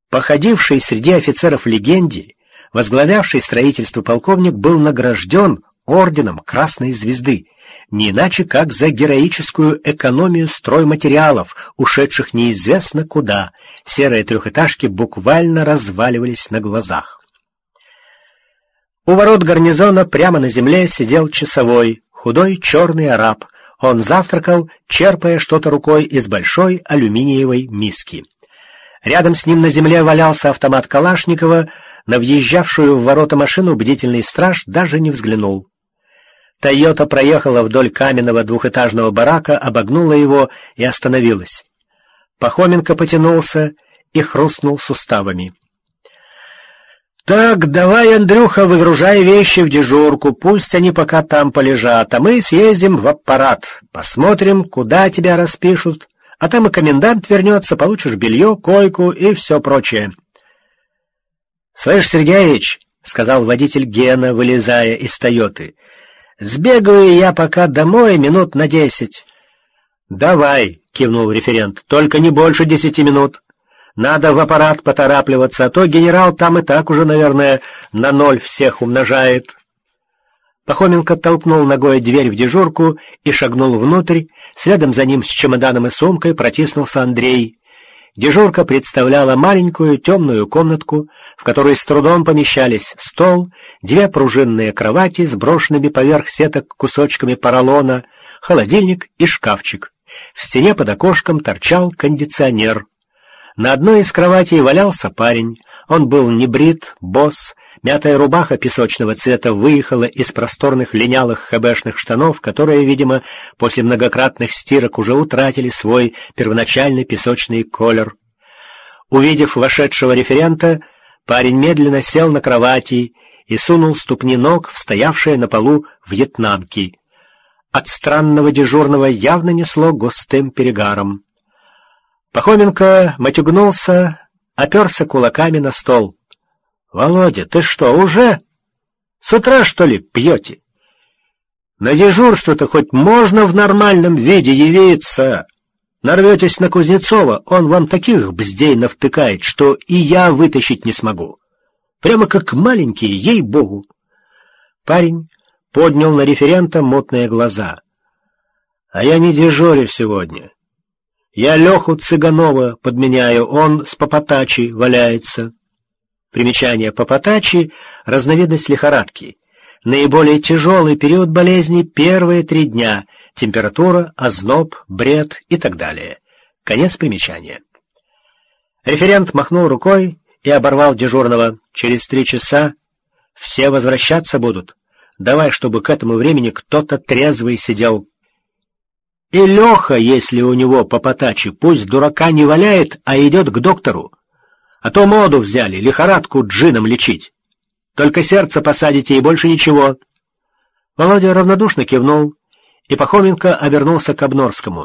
Походивший среди офицеров легенде, возглавлявший строительство полковник был награжден орденом Красной Звезды, не иначе как за героическую экономию стройматериалов, ушедших неизвестно куда. Серые трехэтажки буквально разваливались на глазах. У ворот гарнизона прямо на земле сидел часовой, худой черный араб. Он завтракал, черпая что-то рукой из большой алюминиевой миски. Рядом с ним на земле валялся автомат Калашникова. На въезжавшую в ворота машину бдительный страж даже не взглянул. «Тойота» проехала вдоль каменного двухэтажного барака, обогнула его и остановилась. Пахоменко потянулся и хрустнул суставами. «Так, давай, Андрюха, выгружай вещи в дежурку, пусть они пока там полежат, а мы съездим в аппарат, посмотрим, куда тебя распишут, а там и комендант вернется, получишь белье, койку и все прочее». «Слышь, Сергеич», — сказал водитель Гена, вылезая из «Тойоты», — «сбегаю я пока домой минут на 10». «Давай», — кивнул референт, — «только не больше 10 минут. Надо в аппарат поторапливаться, а то генерал там и так уже, наверное, на 0 всех умножает». Пахоменко толкнул ногой дверь в дежурку и шагнул внутрь. Следом за ним с чемоданом и сумкой протиснулся Андрей. Дежурка представляла маленькую темную комнатку, в которой с трудом помещались стол, 2 пружинные кровати с брошенными поверх сеток кусочками поролона, холодильник и шкафчик. В стене под окошком торчал кондиционер. На одной из кроватей валялся парень. Он был небрит, босс, мятая рубаха песочного цвета выехала из просторных линялых хэбэшных штанов, которые, видимо, после многократных стирок уже утратили свой первоначальный песочный колер. Увидев вошедшего референта, парень медленно сел на кровати и сунул ступни ног в стоявшие на полу вьетнамки. От странного дежурного явно несло густым перегаром. Пахоменко матюгнулся, оперся кулаками на стол. «Володя, ты что, уже? С утра, что ли, пьете? На дежурство-то хоть можно в нормальном виде явиться? Нарветесь на Кузнецова, он вам таких бздей навтыкает, что и я вытащить не смогу. Прямо как маленький, ей-богу». Парень поднял на референта мутные глаза. «А я не дежурю сегодня. Я Леху Цыганова подменяю, он с Попотачи валяется». Примечание: Попотачи — разновидность лихорадки. Наиболее тяжелый период болезни — первые 3 дня, температура, озноб, бред и так далее. Конец примечания. Референт махнул рукой и оборвал дежурного. «Через 3 часа все возвращаться будут. Давай, чтобы к этому времени кто-то трезвый сидел. И Леха, если у него Попотачи, пусть дурака не валяет, а идет к доктору. А то моду взяли, лихорадку джином лечить. Только сердце посадите и больше ничего». Володя равнодушно кивнул, и Пахоменко обернулся к Обнорскому.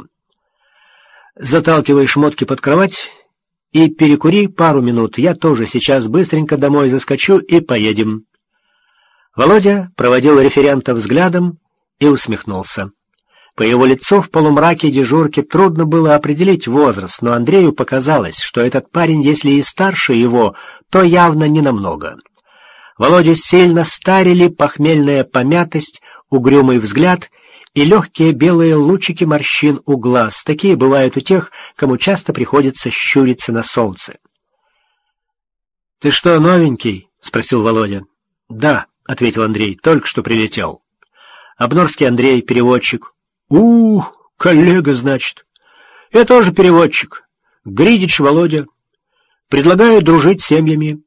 «Заталкивай шмотки под кровать и перекури пару минут. Я тоже сейчас быстренько домой заскочу и поедем». Володя проводил референта взглядом и усмехнулся. По его лицу в полумраке дежурки трудно было определить возраст, но Андрею показалось, что этот парень, если и старше его, то явно не намного. Володю сильно старили похмельная помятость, угрюмый взгляд и легкие белые лучики морщин у глаз. Такие бывают у тех, кому часто приходится щуриться на солнце. «Ты что, новенький?» — спросил Володя. «Да», — ответил Андрей, — «только что прилетел». Обнорский Андрей, переводчик. Коллега, значит. Я тоже переводчик. Гридич Володя. Предлагаю дружить семьями.